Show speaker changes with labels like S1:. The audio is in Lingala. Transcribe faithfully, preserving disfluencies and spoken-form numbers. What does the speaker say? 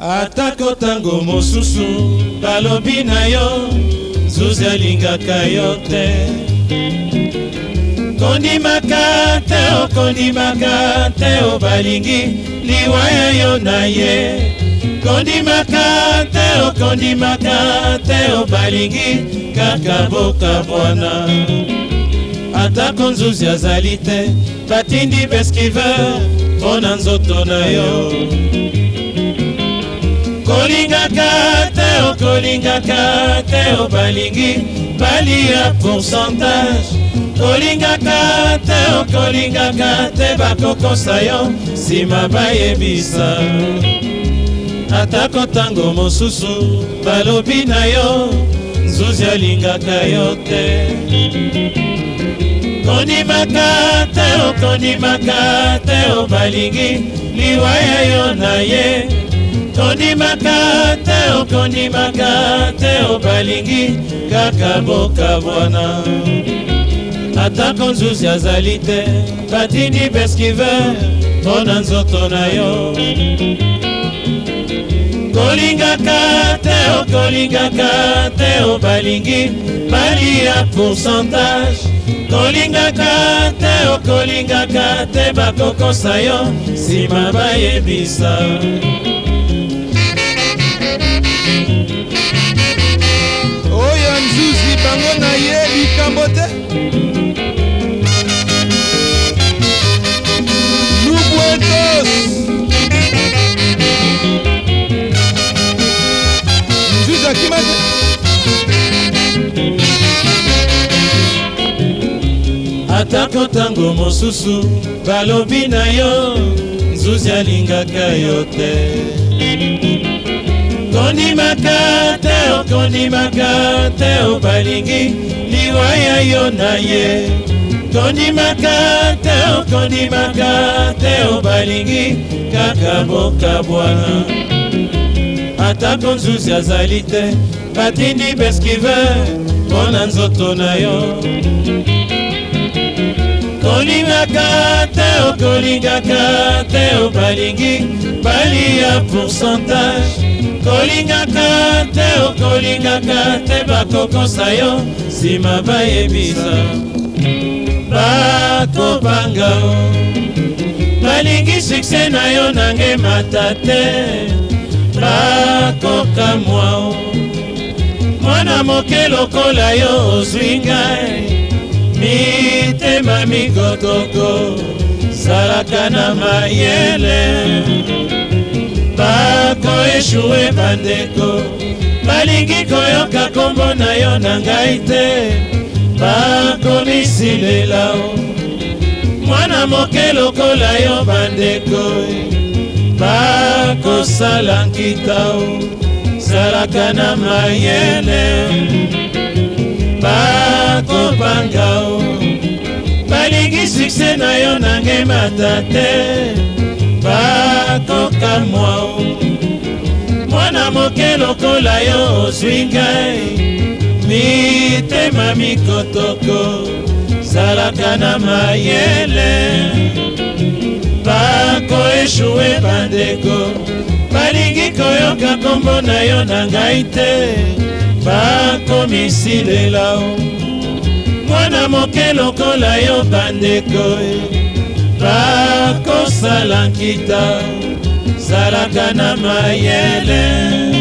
S1: Atako tango mosusu balobi na yo Zuzi alingaka yo te Kondimaka te o kondimaka te o balingi liwaya yo na ye Kondimaka te o kondimaka te o balingi kaka boka bwana Atako nzuzi azali te batindi beskiver mpona nzoto na yo Kolingaka te o kolingaka te o balingi bali ya pourcentage Kolingaka te o kolingaka te bakokosa yo sima bayebisa Atako tango mosusu balobi na yo Zuzi alingaka yo te Kondimaka te o kondimaka te o balingi liwaya yo na ye Kondimaka te o kondimaka te o balingi kaka boka bwana Atako nzuzi azali te batindi beskiver mpona nzoto na yo Kolingaka te o kolingaka te o balingi bali ya pourcentage Kolingaka te o kolingaka te bakokosa yo sima bayebisa
S2: Oya nzuzi bango na ye likambo te Lubuetos Nzuzi akima te
S1: Atako tango mosusu balobi na yo Nzuzi alingaka yo te Kondimaka te o kondimaka te o balingi liwaya yo na ye Kondimaka te o kondimaka te o balingi kaka boka bwana Atako nzuzi azali te batindi beskiver mpona nzoto na yo Kolingaka te o kolingaka te o balingi bali ya pourcentage Kolingaka te o kolingaka te bakokosa yo sima bayebisa Bakobanga o balingi sukse na yo nange mata te Bakokamwa o mwana moke lokola yo ozwi ngai Mitema mikotoko salaka na mayele Bako eshue bandeko balingi koyoka kombo na yo na ngai te Bako misilela o mwana moke lokola yo bandeko Bako sala nkita o salaka na mayele Bako banga o balingi sukse na yo nange mata te Bako kamwa o mwana moke lokola yo ozwi ngai Mitema mikotoko salaka na mayele Bako eshue bandeko balingi koyoka kombo na yo na ngai te Bako misilela o mwana moke lokola yo bandeko Bako sala nkita salaka na mayele